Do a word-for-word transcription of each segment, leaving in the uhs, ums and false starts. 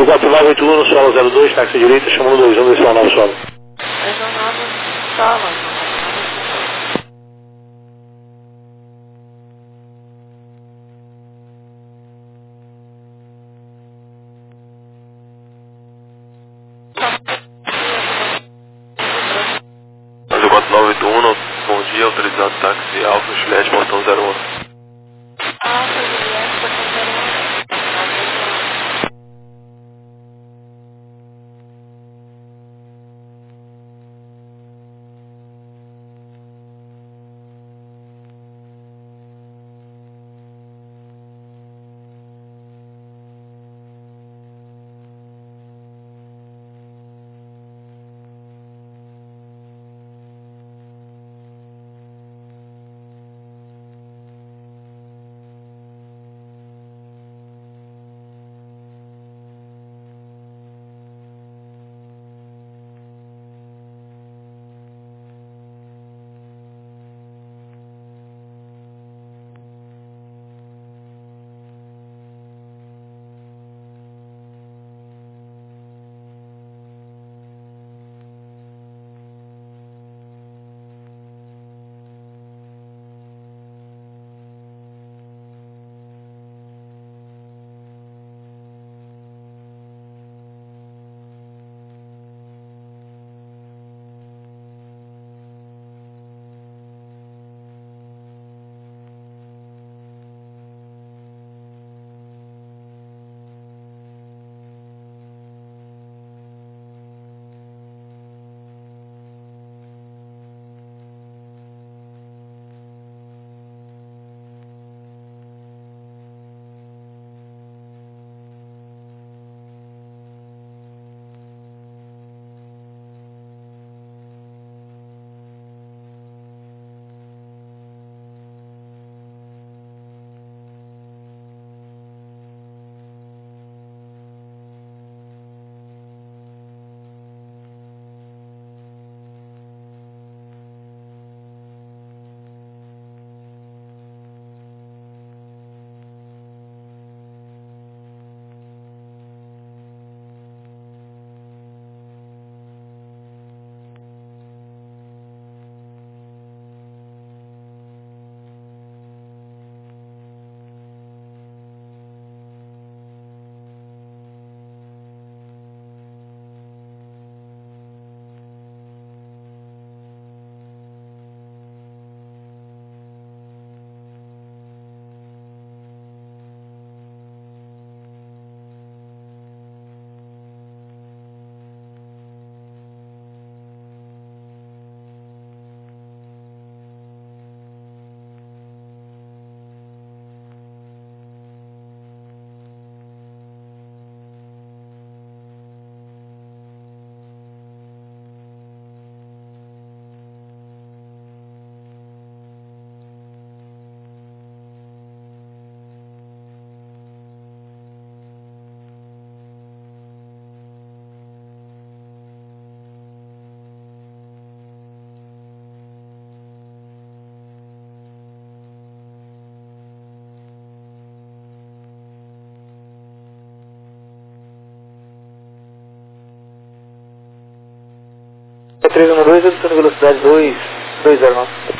quatro nove oito um, solo zero dois, táxi direita, chamando dois um, decisão nove solo. Decisão nove, solo. quatro nove oito um, bom dia, autorizado táxi Alfa Juliette, portão zero um. Alfa Juliette, portão zero um. três um dois, redução de velocidade dois, dois zero nove.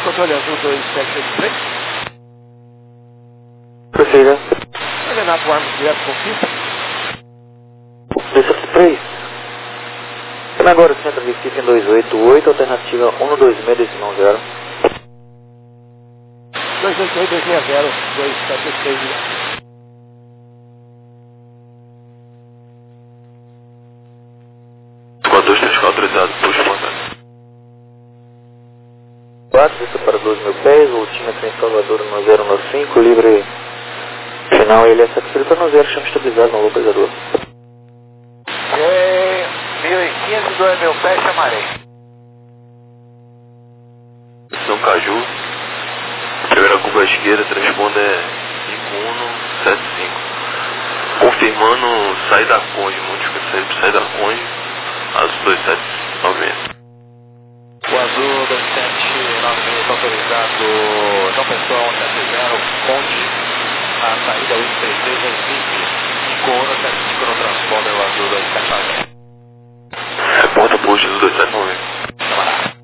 Controle azul dois sete oito três. Prossiga. Renato Armos direto com pista. dois sete três. Chama agora o centro de Recife em dois oito oito, alternativa um dois seis, decimal zero. dois oito oito dois seis zero dois sete oito três. quatro dois três quatro autorizado, puxa mandado. quatro, vista para doze mil pés, voltímetro em Salvador no zero nove cinco, livre final ele é satisfeito para no zero, chama estabilizado no localizador. Ok, mil e quinze, dois mil pés, chamarei. São Caju. Primeira curva à esquerda, transponda é cinco um sete cinco. Confirmando saída da Conde, múltiplo saída da Conde, azul dois sete nove seis. O azul dois sete nove seis autorizado, João Pessoa um sete zero, Conde, a saída oito três três, Recife, cinco um sete cinco no transponder, o azul dois sete nove seis. Reporta post azul dois sete nove seis. Camarada.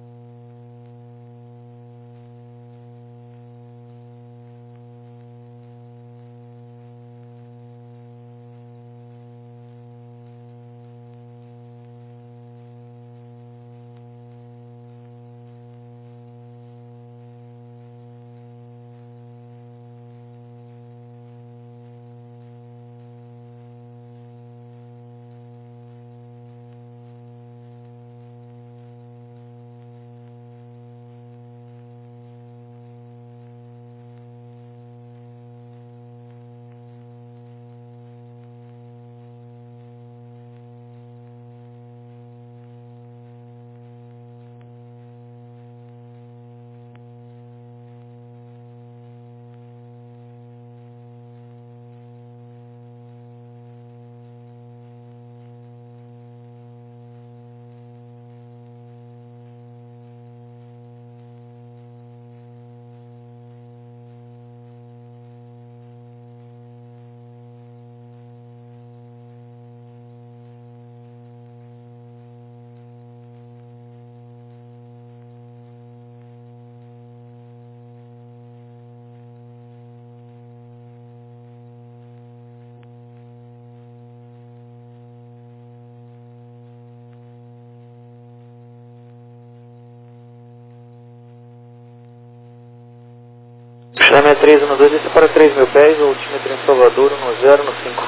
Chama três um dois, vista para três mil pés, voltímetro em Salvador no zero no cinco.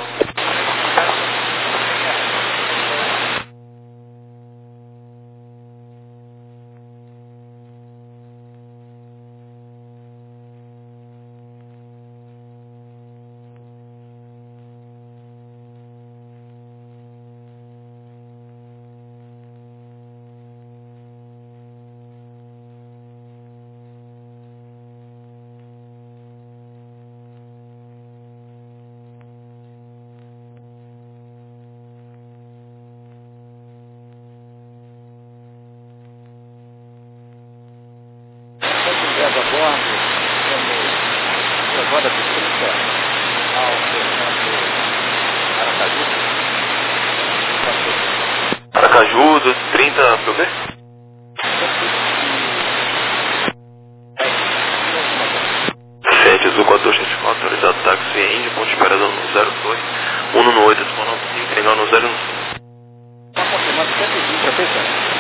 Reserva a bordo, temos agora de trinta ao Fernando Aracaju. Aracaju, dois trinta, pra eu ver? sete azul quatro dois três quatro, autorizado táxi Índio, ponto de esperador no zero dois, um no oito, decimal nove cinco, legal no zero um cinco. Está confirmando cento e vinte, apenas.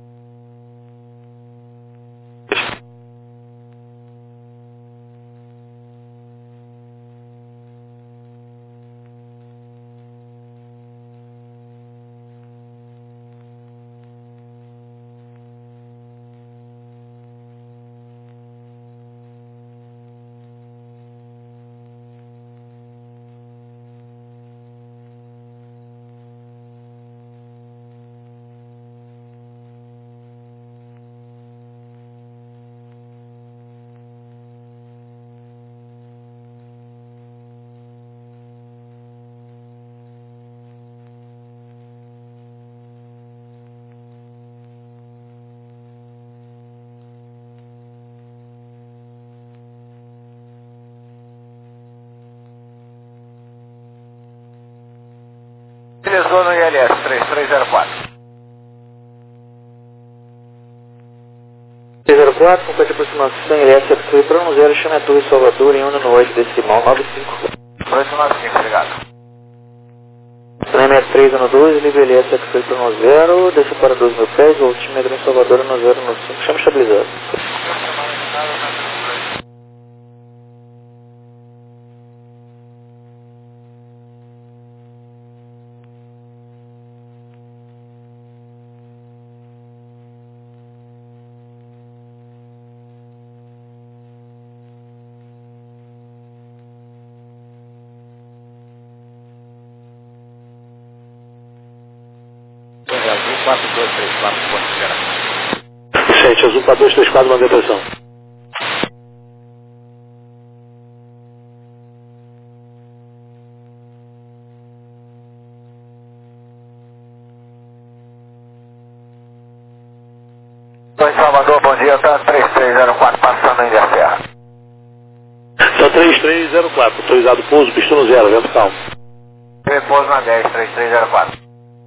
Utilizou no I L S três três zero quatro. zero quatro, complete aproximação, L S X-Ray para um zero, chame a Torre Salvador em um no oito decimal nove cinco. oito nove cinco, obrigado. M S três ano doze, livre L S X-Ray para um zero, desça para dois mil pés, voltímetro em Salvador no zero no cinco, chame estabilizado. Azul quatro dois três quatro, ponto geral. Vicente, Azul quatro dois três quatro, mandei pressão. Oi, Salvador, bom dia, tá três três zero quatro, passando em Ilha Serra. Só três três zero quatro, autorizado pouso, pistão zero, vento calmo. Repouso na dez, três três zero quatro.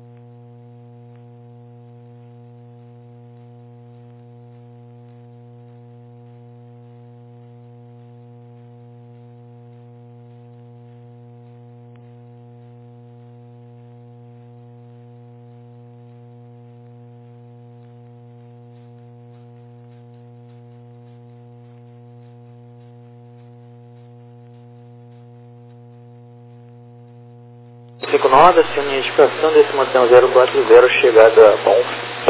cinco nove, acione a indicação desse mantém zero quatro zero, chegada bom.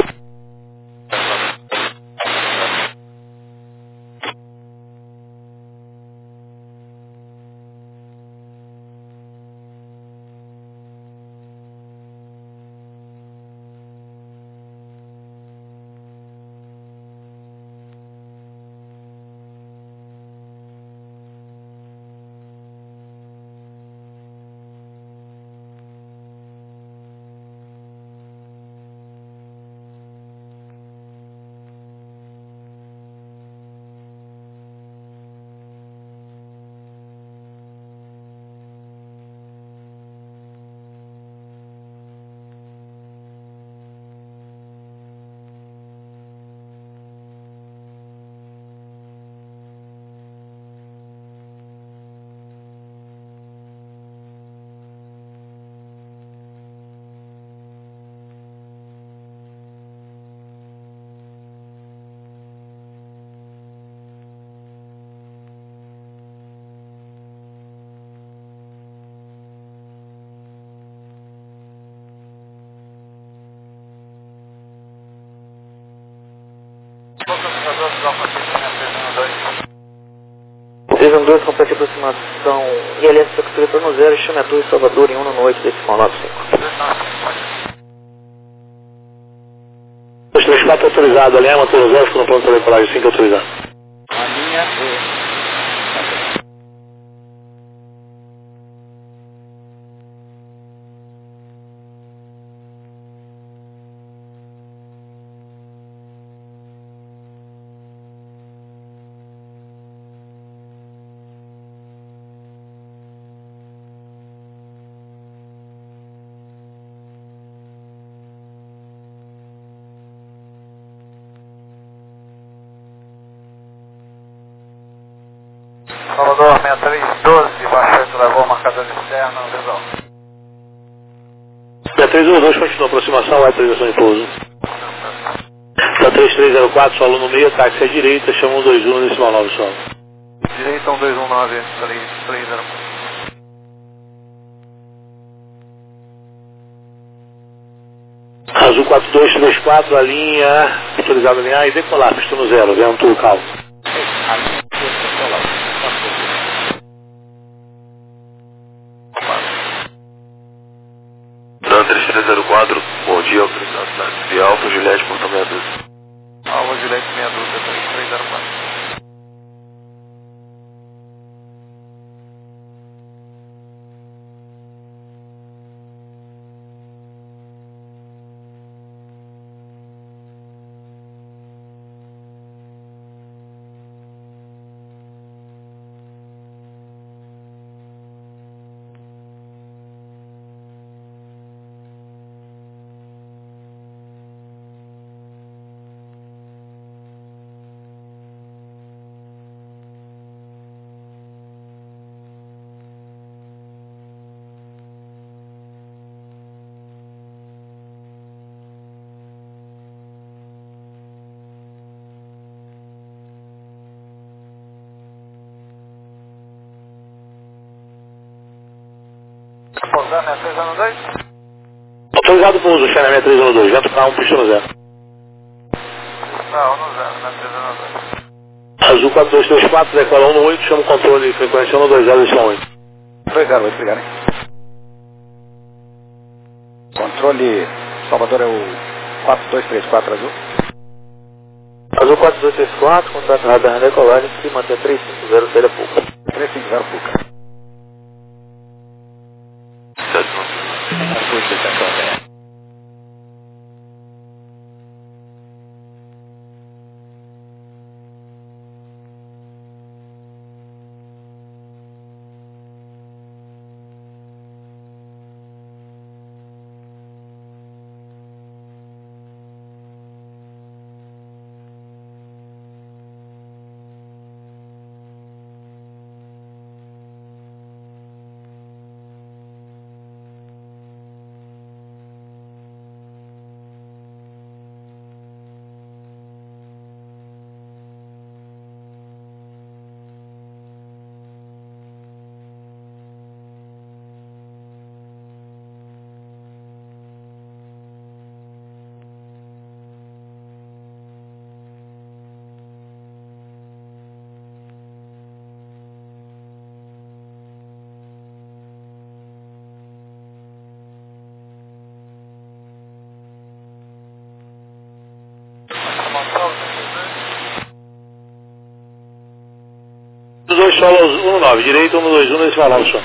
três um dois, complete aproximação, I L S X-Ray para um zero, chame a Torre Salvador em um no oito decimal nove cinco. dois três quatro autorizado, alinhar, motor zero, ficou no ponto de decolagem cinco autorizado. A linha E. Salvador, seis três doze, baixante, levou marcador externo, visão. seis três um dois, continua aproximação, autorização de pouso. Só três três zero quatro, solo no meio, táxi à direita, chama um dois um, decimal nove solo. Direita um dois um nove, três três zero quatro. Azul quatro dois três quatro, a linha, autorizado a linha e decolar, pistão no zero, vento calmo. A linha Dan três três zero quatro, bom dia, autorizado táxi Alfa, Juliette, Porto meia dúzia. Alfa, Juliette, meia dúzia, três três zero quatro. usar minha três um dois? Autorizado para uso, China seis um dois, vento K um, pista no zero. Não, no zero, minha três um dois. Azul quatro dois três quatro, declara um no oito, chama o controle de frequência um dois zero, deixa oito. dois zero oito, obrigado, hein? Controle Salvador é o quatro dois três quatro azul. Azul quatro dois três quatro, contato radar na decolagem, se mantém três cinco zero, saída pouca. três cinco zero, Puca. Azul, explicação, né? um dois solo um nove, direito um dois um, nesse valor só.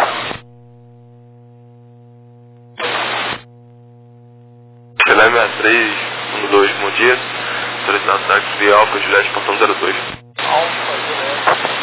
Chile sessenta e três um dois, bom dia. Solicitado táxi via Alfa Juliette, portão zero dois. Alfa Juliette.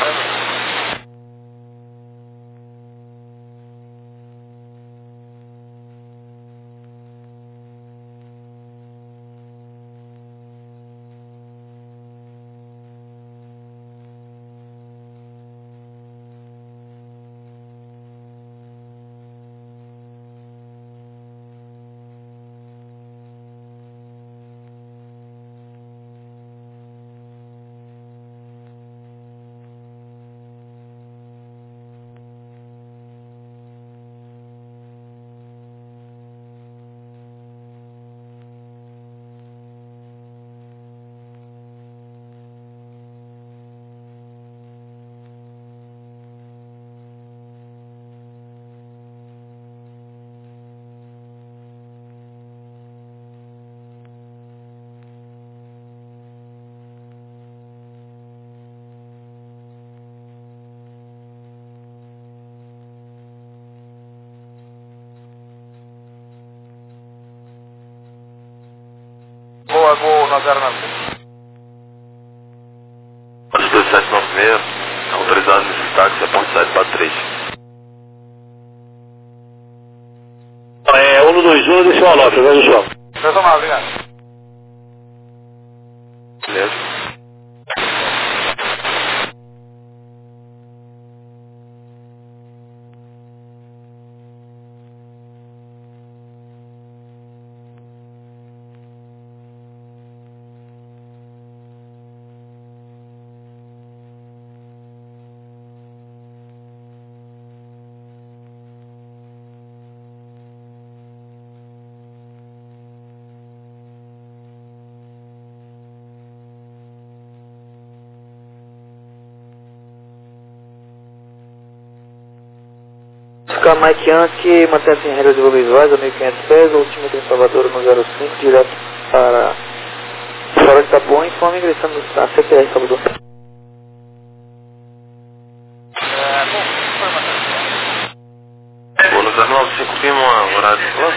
Boa, gol na zero nove. dois sete nove seis, autorizado nesse táxi, aponte sete para três. É um dois um, desse valor, veja só. três um nove, obrigado. Beleza? Ficar Mike Yankee, mantém-se em regra de voo visuais a mil e quinhentos pés, altímetro em Salvador no zero cinco, direto para fora de Itapuã, informe ingressando na C P R Salvador. Vou no zero nove cinco, confirma o horário de plano.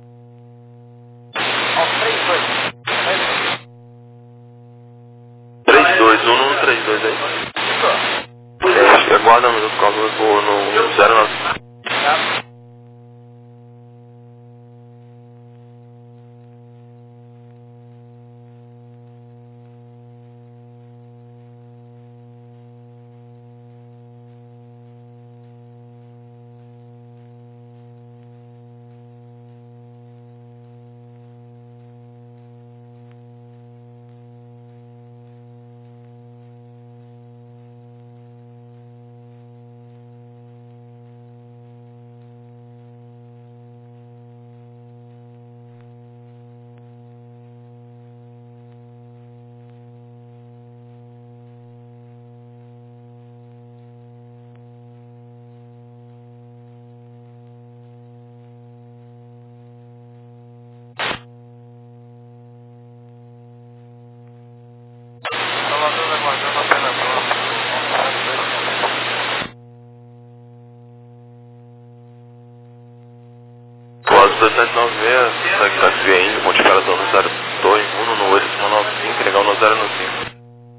três dois um no três dois aí. É, aguarda um minuto, por causa vou no zero nove. sete nove seis, segue táxi via Índio, ponte operador no zero dois um no oito nove cinco, legal no zero cinco.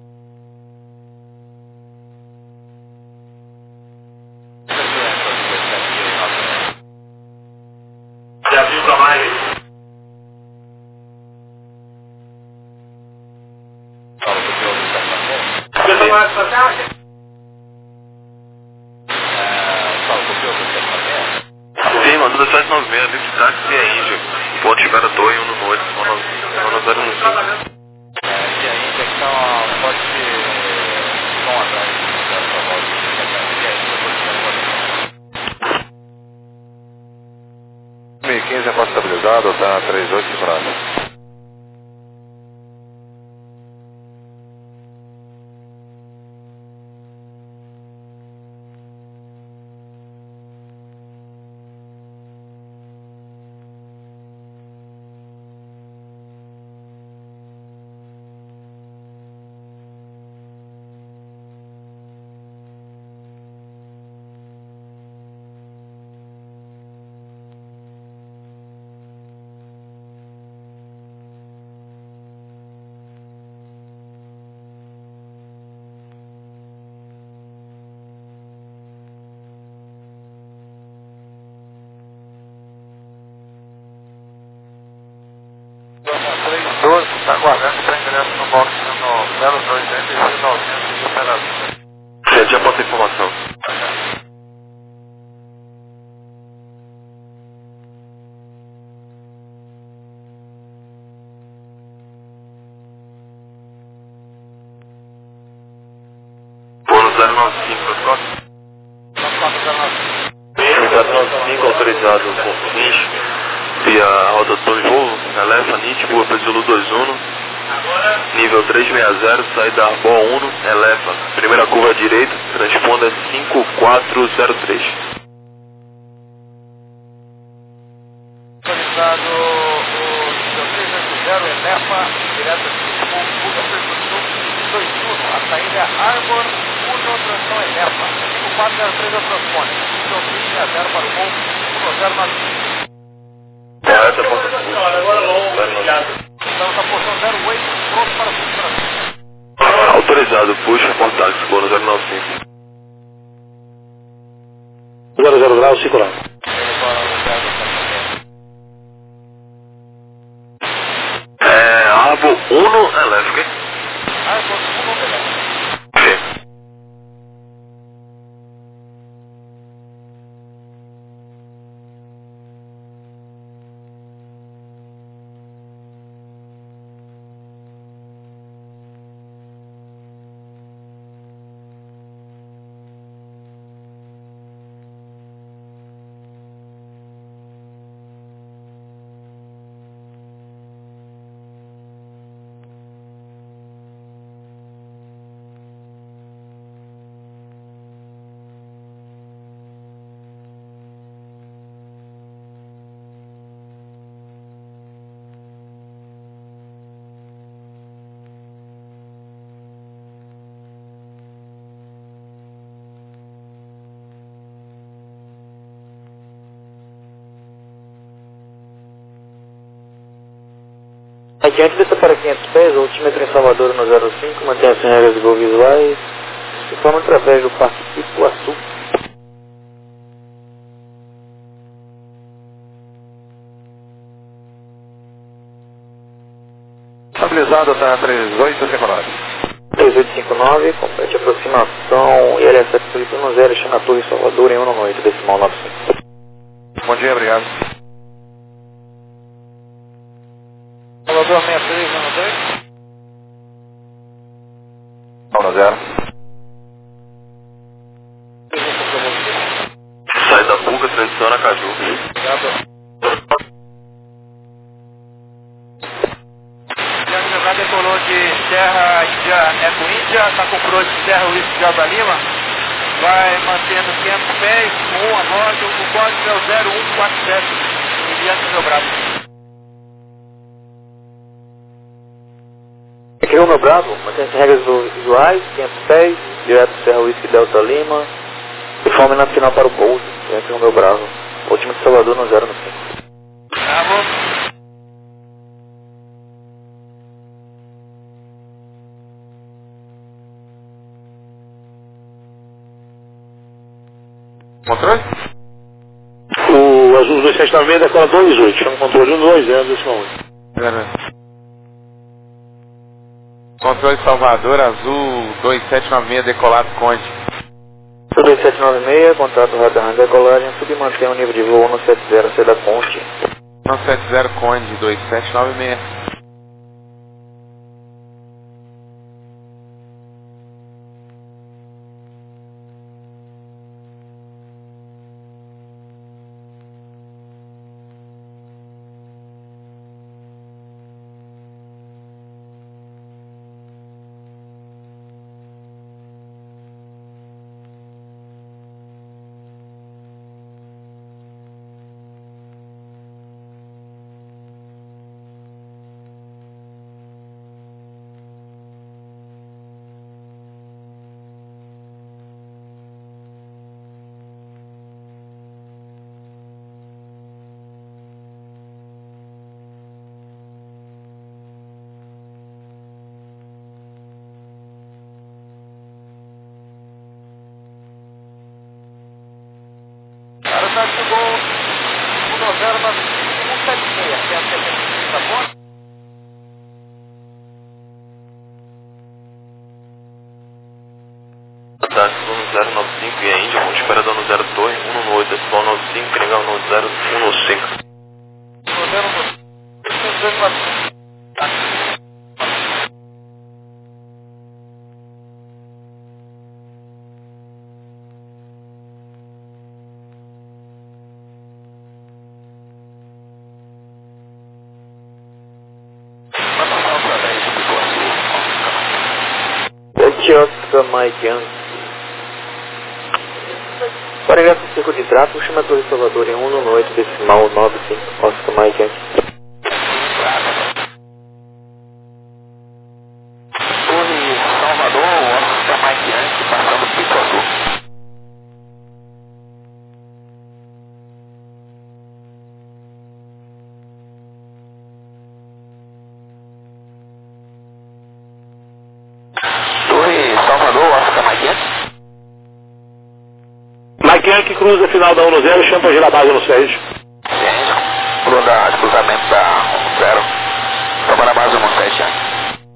Já viu pra mais? Fala pro piloto do sete nove seis. Você vai passar? Fala pro piloto do sete nove seis. Sim, mano, sete nove seis, livre de táxi via Índio, ponte operador um no oito nove cinco, no zero cinco. E aí, tem que estar uma forte som atrás dessa volta. E aí, depois dois mil e quinze, é estabilizado, tá três oito cinco nove. doze, está aguardando para ingresso no box no zero dois dois novecentos de operador. Já, já passa a informação. Pô, no zero nove cinco, as costas? zero nove cinco, autorizado com guincho, via Rota Torre Voo, Elefa, N I T, Rua Pesulu dois um, nível trezentos e sessenta, saída Arbo um, Elefa, primeira curva à direita, transponda cinco quatro zero três. Autorizado o nível trezentos e oitenta, Elefa, direto com Buda Percussão dois um, a saída é Arbor um, tração Elefa, cinco quatro zero três é o transpone, nível trezentos e zero para o voo um zero nove cinco. Correta, porta agora Estamos na posição zero oito, pronto para o Brasil. autorizado, puxa, contato, Bono zero nove cinco. zero zero grau, cinco lá. É, Arbo um, Elefa, ok? Arbor um, Elefa. Sim. Adiante dessa para quinhentos pés, o altímetro em Salvador no zero cinco, mantém as regras de voo visuais, se forma através do Parque Ipuaçu. Estabilizado, tá três oito cinco nove. três oito cinco nove, complete aproximação I L S sete Felipe um zero, China Torre Salvador em um no oito, decimal nove cinco. Bom dia, obrigado. Salvador sessenta e três, um dois. um no zero. Sai da Buga, transiciona Caju. Obrigado. Já decolou de Serra Índia, Eco Índia, está com coroa de Serra Whisky de Alta Lima. Vai mantendo quinhentos pés, um a bordo, o código é o zero um quatro sete, enviando o meu braço. Criou meu Bravo, mantém as regras visuais, quinhentos pés, direto Serra Whisky Delta Lima, e forma nacional para o pouso, criou meu Bravo, último de Salvador no zero cinco. Controle? O Azul dois sete nove seis decola dois oito, chama o controle um dois zero, decimal oito. Controle Salvador, Azul dois sete nove seis, decolado Conde. dois sete nove seis, contato radar decolagem, submantém o nível de voo no sete zero C da ponte. No sete zero Conde, dois sete nove seis. Aeronave chegou um zero nove cinco um sete seis, que é a setenta e seis da ponte. Ataque no zero nove cinco e a Índia, com espera dando zero torre, um no oito, decimal nove cinco, Tringal no zero um no cinco. No zero nove cinco, dois nove cinco. Oscar Mike Yankee. Para ingresso no circo de tráfego, chama a Torre Salvador em um no oito, decimal nove cinco, Oscar Mike Yankee. Torre Salvador, Oscar Mike Yankee, passando o pico azul. Mike Yankee cruza final da um no zero, chama para girar base no seis. Cruza cruzamento da um zero, toma na base no sete, Yankee.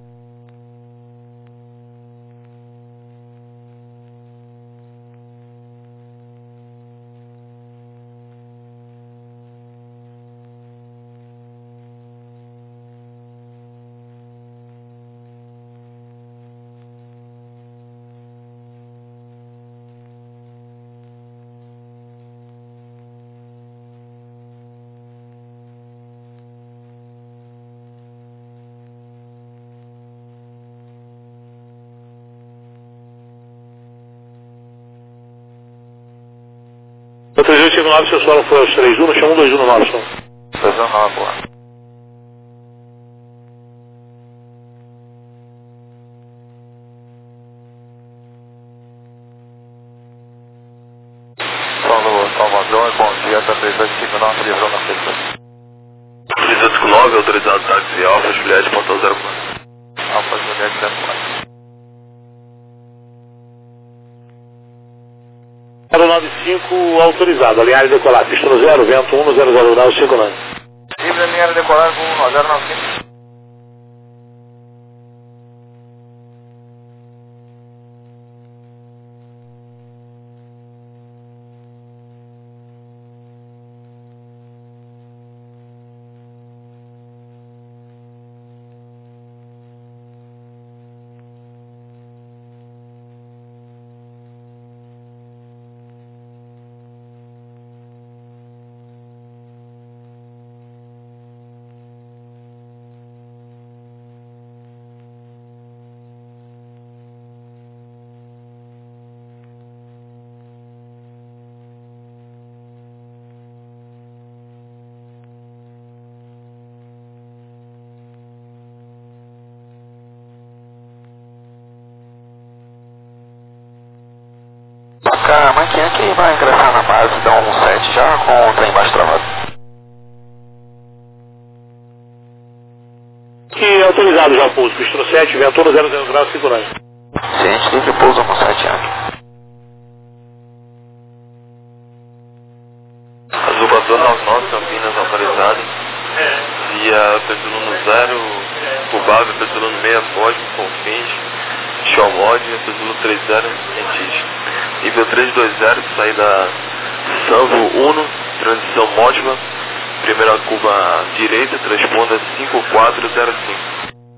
O três oito cinco nove, seu solo foi aos três um, chama um dois um no nove, som. dois um nove, boa. Solo Salvador, bom dia, da três oito cinco nove, livrou na pista. três oito cinco nove, autorizado táxi Alfa, Juliette, portal zero quatro. Alfa Juliette zero quatro. zero nove cinco autorizado, alinhar e decolar, pista no zero, vento um no zero zero nove cinco nove. Livre alinhar e decolar com um no zero nove cinco. A máquina que vai ingressar na base da um sete já com o trem baixo travado. ao pouso, pista sete, vento zero zero graus, cinco nove. Ciente, livre pouso com sete Yankee. Azul quatorze noventa e nove, Campinas autorizado. Via Petrolino zero, Cubave, Petrolino seis, Cosmo, Confins, Showmod, Petrolino trinta, Cientista. Nível trezentos e vinte, saída Sanvo um, transição Mótima, primeira curva direita, transponda cinco quatro zero cinco.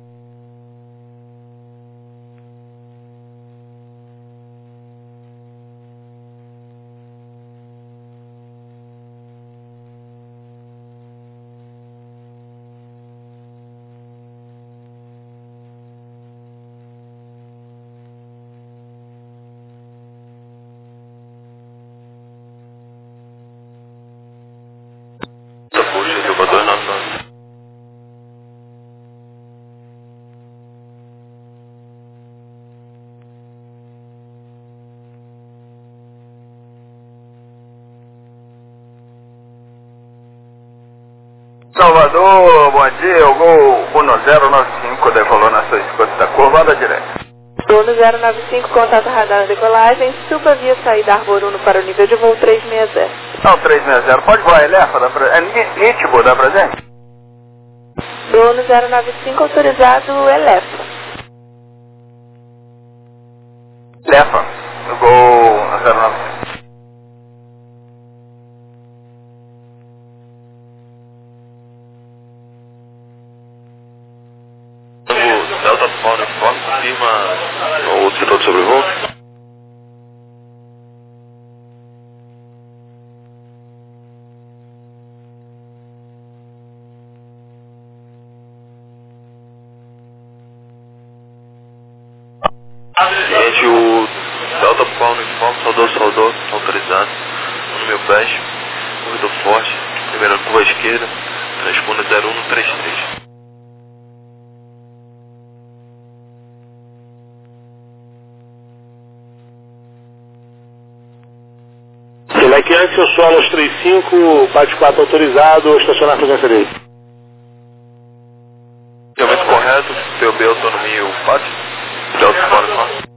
Salvador, bom dia, o Gol um zero nove cinco decolou na sua escuta da curva, anda direto. Gol zero nove cinco, contato radar decolagem, suba via saída Arbor Uno para o nível de voo trezentos e sessenta. Não, trezentos e sessenta, pode voar, Elefa, dá pra... é nítido, dá pra gente? Gol zero nove cinco, autorizado, Elefa. Elefa, no Gol zero nove cinco. Delta Paulo Uniforme, confirma o setor de sobrevoo. Gente, o Delta Paulo Uniforme, saudou, saudou, autorizado. No meu pé, corredor forte, primeira curva à esquerda, transponda zero um três três. Select antes, eu solo aos trinta e cinco, bate quatro autorizado, estacionar a presença dele. Realmente correto, P O B autonomia o quatro, Delta Paulo Uniforme.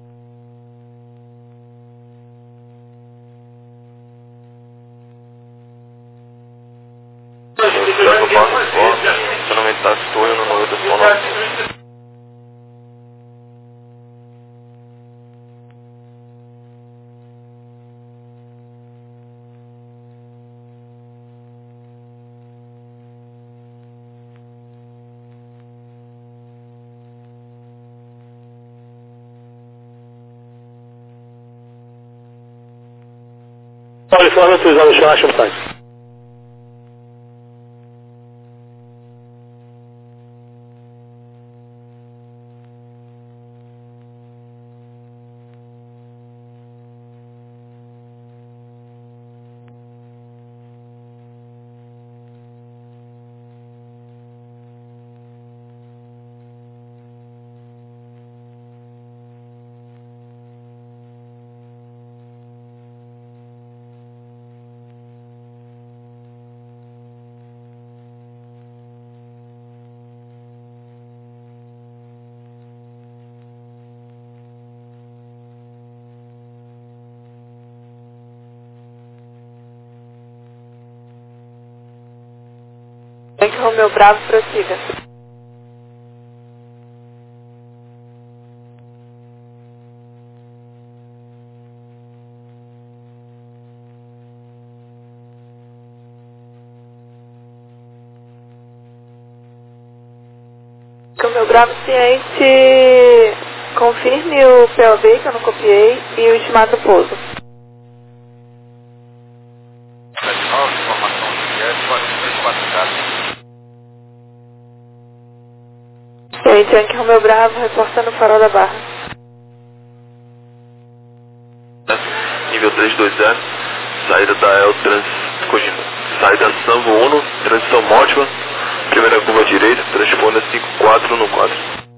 Delta Paulo Uniforme, estacionamento da Torre no noventa ponto nove. Uniforme autorizado, estacionar a chantagem. Yankee Romeo Bravo, prossiga. Romeo Bravo, ciente, confirme o P O B que eu não copiei e o estimado do pouso. Informação do Guedes, quatro três quatro quatro. Ciente, Yankee Romeo Bravo, reportando o farol da Barra. Nível trezentos e vinte, saída da El Trans, saída Sanvo um, transição Mótima, primeira curva direita, transponda cinco quatro no quatro.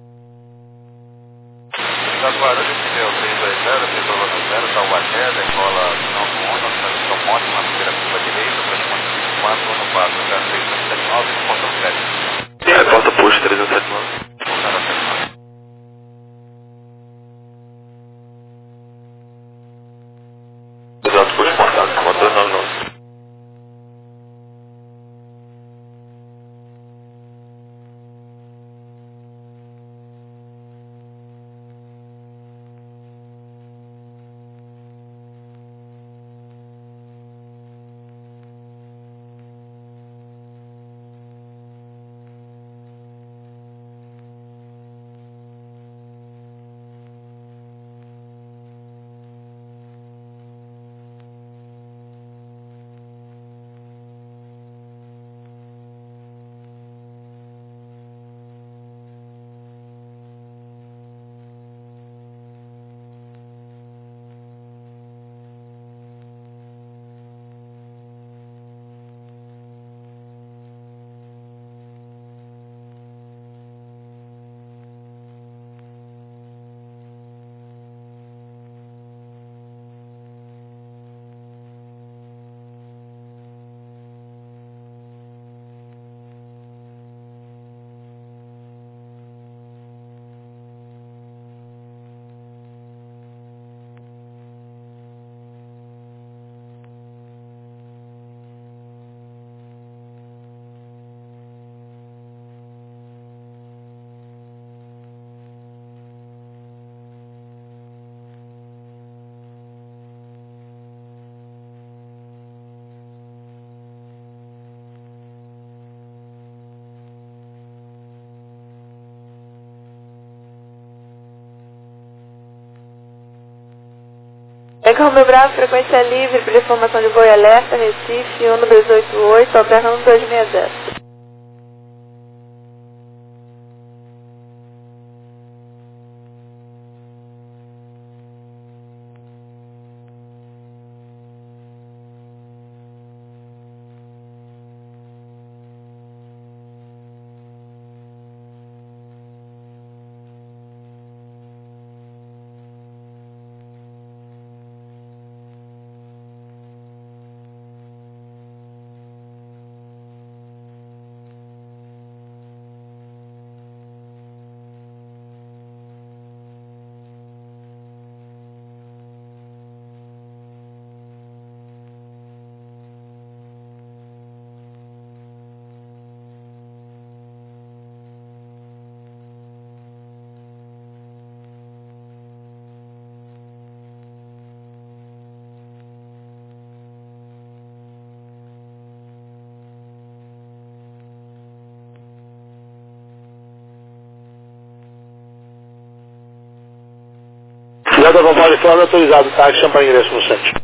Da Guarulhos, pneu três dois zero, Petrolano zero, Taubaté, decola Sanvo um, transição Mótima, primeira curva direita, transponda cinco quatro no quatro, trezentos e setenta e nove, portão sete. É, porta posto trezentos e setenta e nove. Eco Romeu Bravo, frequência livre, para informação de voo e alerta, Recife, um dois oito oito, alterna um dois seis zero. Cidade da California, autorizado, táxi, Champagne, ingresso no centro.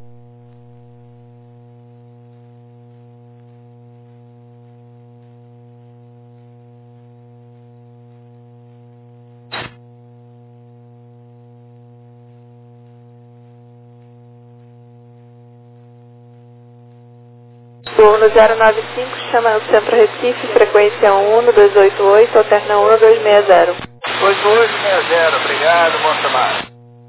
Turno zero nove cinco, chama o centro Recife, frequência um um dois oito oito, alterna um dois seis zero. dois dois seis zero, obrigado, bom trabalho.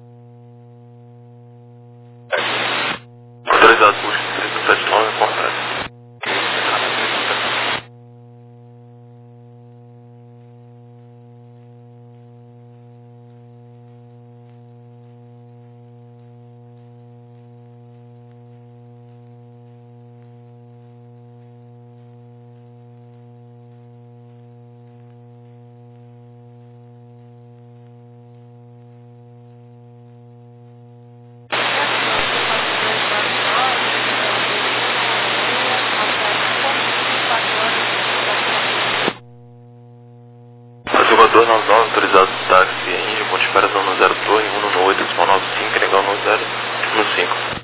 Autorizado por três sete nove, correto. Conservador nove nove, autorizado táxi Índia, ponte espera zona zero torre, um no oito, decimal nove cinco, legal no zero, no cinco.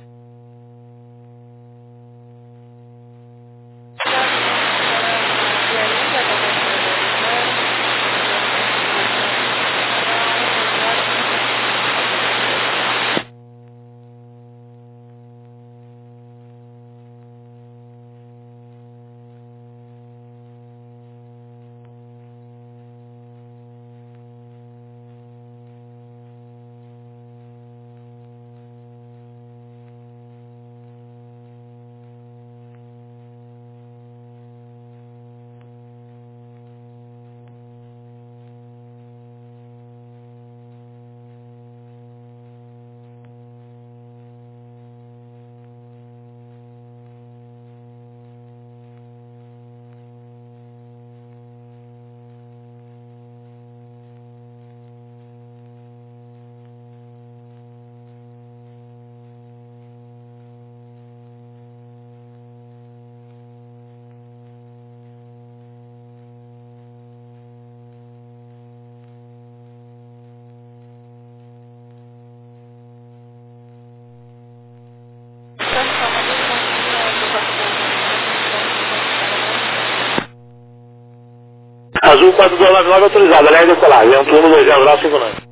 Azul quatro dois nove nove, autorizado, aliás, decolar, é um turno dois zero zero cinco nove.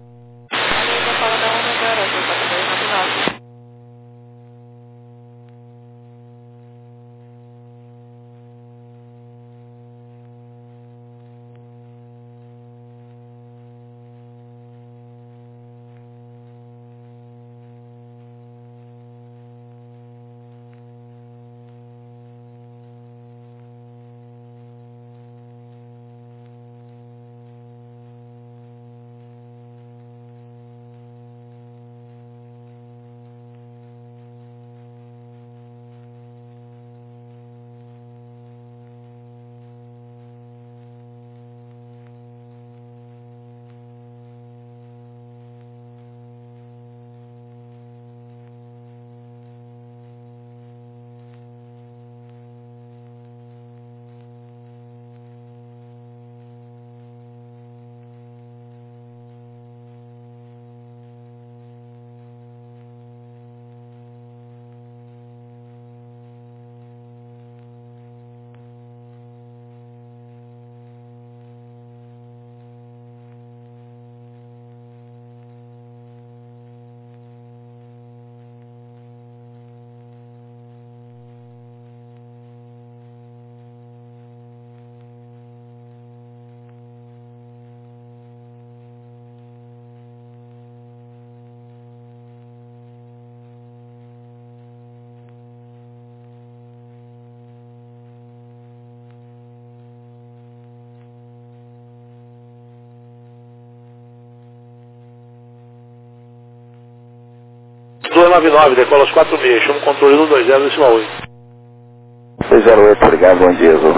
nove nove, decola aos quatro seis, chama o controle do dois zero decimal oito. dois zero oito, obrigado, bom dia, Azul.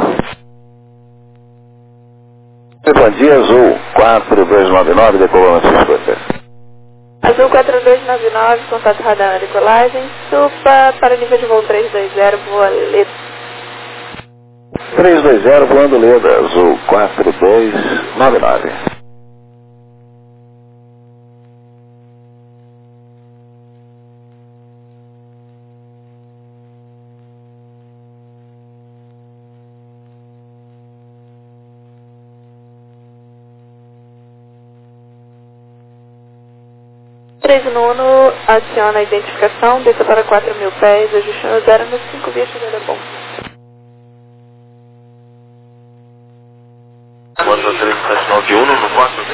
Bom dia, Azul, quatro dois nove nove, decolou na sua escuta. Azul quatro dois nove nove, contato radar na decolagem, suba para nível de voo três dois zero, voa Leda. três dois zero, voando Leda, Azul quatro dois nove nove. três nono, aciona a identificação, desça para quatro mil pés, ajustando zero nos cinco via chegada bom. Manda três sete nove um no quatro.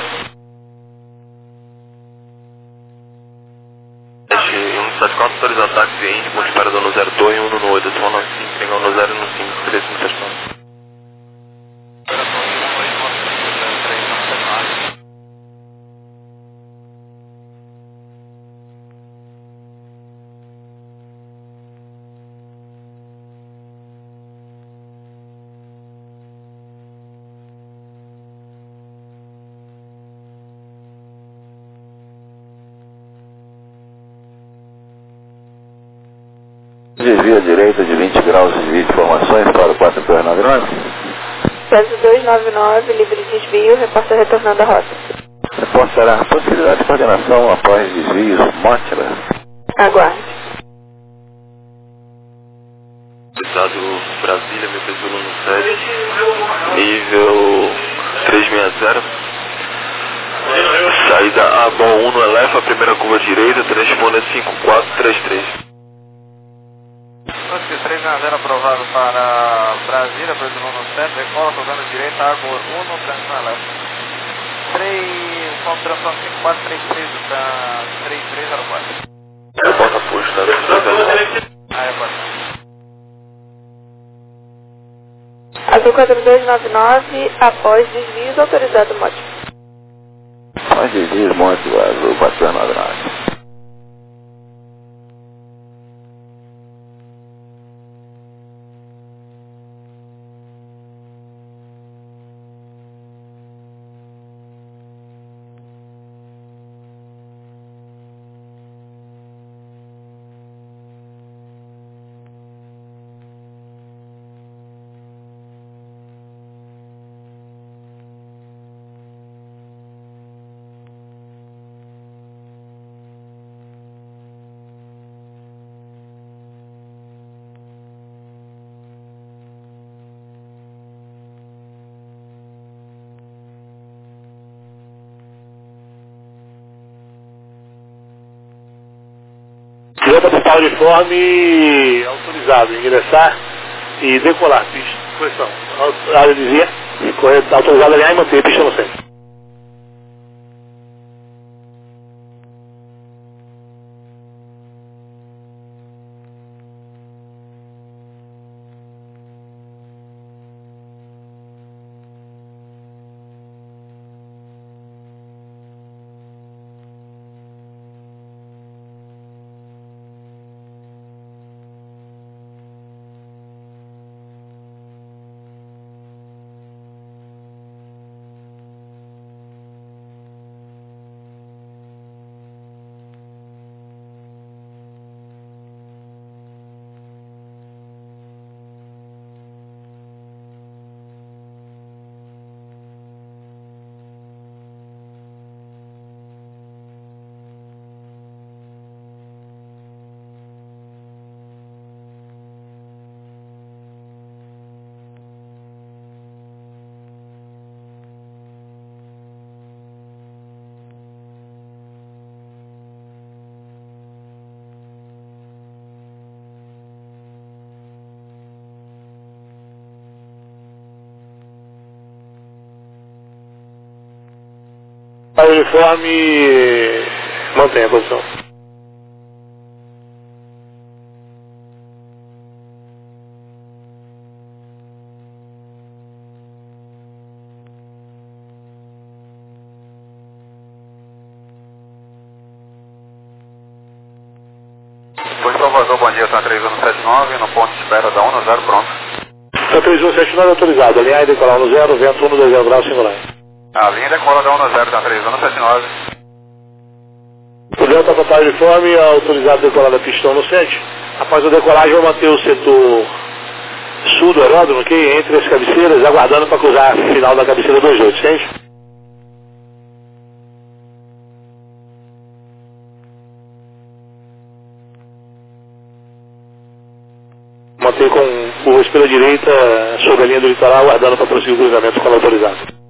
um sete quatro, autorizado táxi Indy, ponto de parada no zero dois, um no oito, decimal nove cinco, pegando no zero no cinco, três cinco sete nove. Desvio à direita de vinte graus, desvio de formações para o quatro dois nove nove. Peso dois nove nove, livre de desvio, repórter retornando à rota. Reportará possibilidade de coordenação após desvios, Motila. Aguarde. Estado Brasília, meu peso no sete, nível trezentos e sessenta. Saída A B O um no Elefa, primeira curva direita, transponder cinco quatro três três. três a zero aprovado para Brasília, Brasil no sete, decola, cruzando direita, água um, transição leste. três, vamos transição cinco quatro três três para três três zero quatro. Reporta posto, tá? Ah, é, pode. Azul quatro dois nove nove, após desvios, autorizado mote. Após desvios, Motila, Azul quatro dois nove nove. Pilota para o uniforme autorizado, ingressar e decolar, pista, correção. A área dizia, autorizado alinhar e manter, pista no centro. O uniforme mantém a posição. Salvador, bom dia, está três um sete nove, no ponto de espera da um zero, pronto. Está três um sete nove autorizado, alinhar e decolar no zero, vento um dois zero graus, singular. A linha decola da um zero, está três um sete nove. O Delta Papai Uniforme, autorizado a decolar da pista no sete. Após a decolagem, vou manter o setor sul do aeródromo, ok? Entre as cabeceiras, aguardando para cruzar a final da cabeceira dois oito, sente? Manter com o espelho à direita sobre a linha do litoral, aguardando para prosseguir o cruzamento quando autorizado.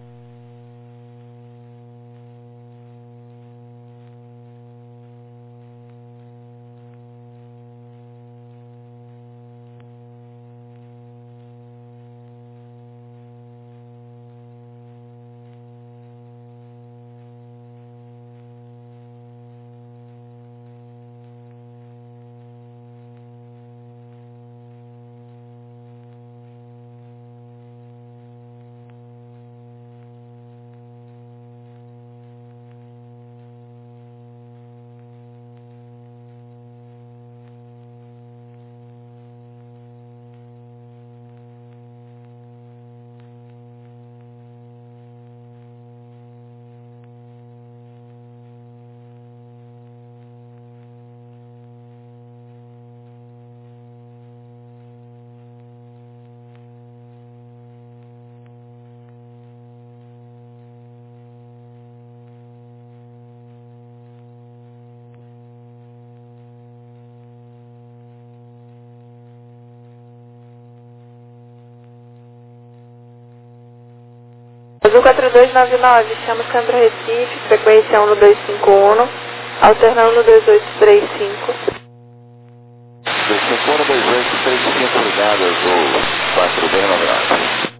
Azul quatro dois nove nove, chama Sandra Recife, frequência um dois cinco um, alterna um dois oito três cinco. dois cinco um, dois oito três cinco, ligado, Azul quatro dois nove nove.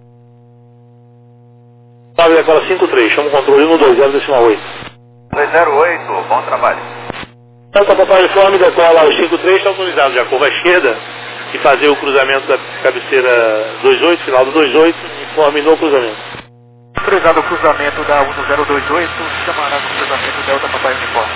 nove decola cinco três, chama o controle um dois zero decimal oito. dois zero oito, bom trabalho. Delta Papai Uniforme, decola os cinco três, está autorizado já, curva à esquerda e fazer o cruzamento da cabeceira dois oito, final do dois oito, informe no cruzamento. Autorizado o cruzamento da um zero dois oito, chamará no cruzamento Delta Papai Uniforme.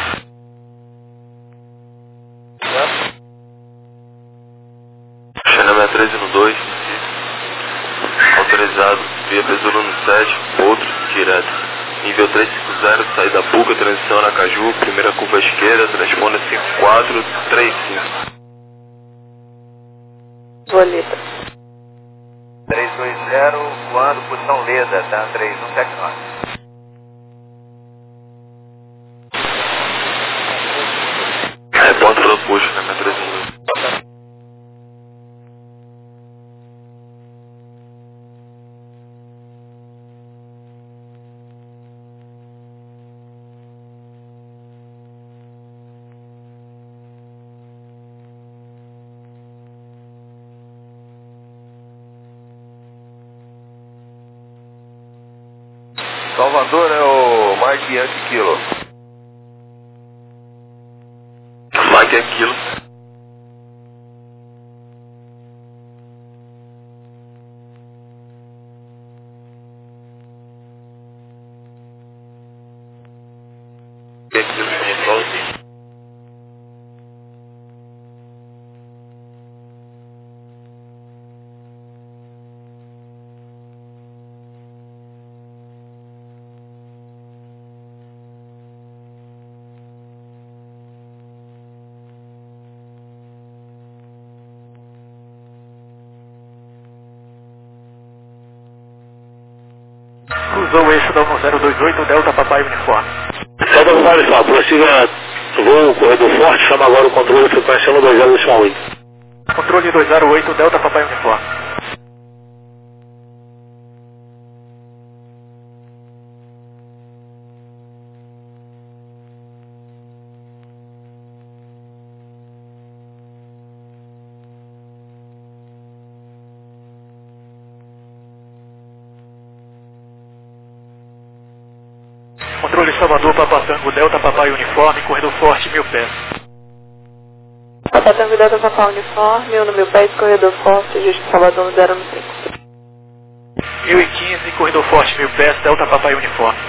Xanamé treze no dois, autorizado via Besouro no sete, outro direto. Nível trezentos e cinquenta, saída Buca, transição Aracaju, primeira curva à esquerda, transponda cinco quatro três cinco. Bolita. três dois zero, voando posição Leda, tá? três um sete nove. Reporta pelo puxo, Xanamé treze no dois. Salvador é o Mike Yankee Kilo. Mike é quilo. É quilo, sozinho. Cruzou o eixo da um zero dois oito, Delta Papai Uniforme. Delta Papai Uniforme, prossiga voo, corredor forte, chama agora o controle frequência um dois zero decimal oito. Controle dois zero oito, Delta Papai Uniforme. Controle Salvador, Papatango, Delta Papai Uniforme, corredor forte, mil pés. Papatango, Delta Papai Uniforme, um no mil pés, corredor forte, Justo Salvador no zero cinco. mil e quinze, corredor forte, mil pés, Delta Papai Uniforme.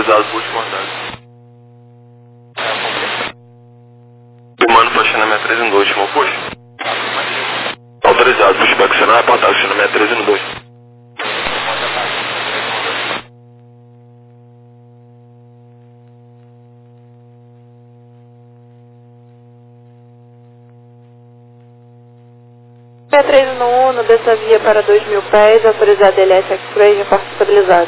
Autorizado por último ataque. Firmando para China sessenta e três no dois, último push. Autorizado, pushback final, reportado China sessenta e três no dois. sessenta e três no um, dessa via para dois mil pés, autorizado L S X-Ray, reforço estabilizado.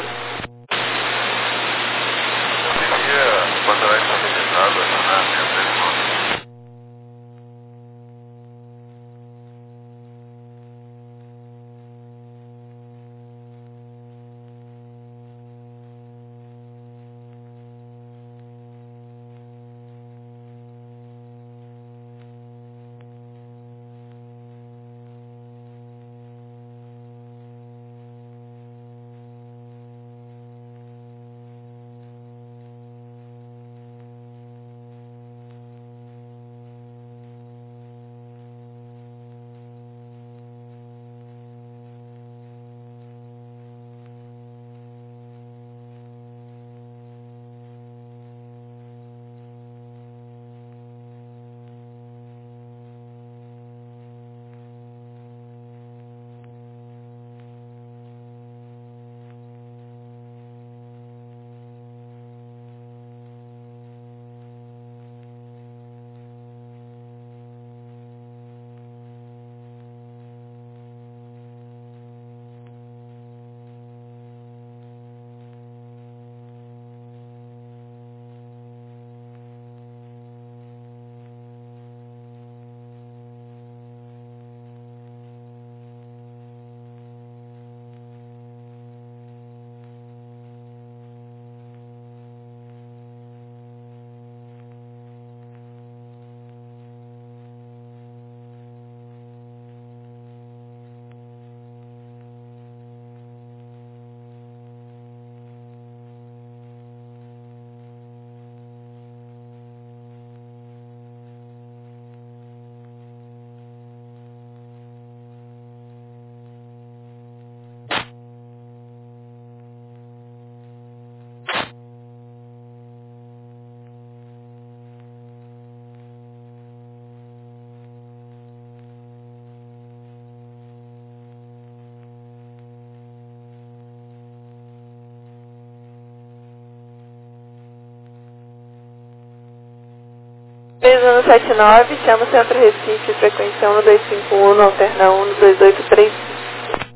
três um sete nove, chama o Centro Recife, frequência um dois cinco um, alterna um dois oito três cinco.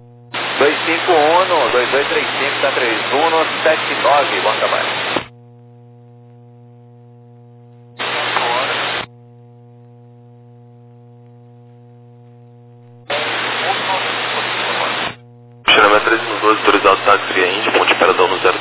dois cinco um, dois oito três cinco, tá três um sete nove, bom trabalho. China sessenta e três no dois, autorizado táxi via Índia, ponte Peradão no zero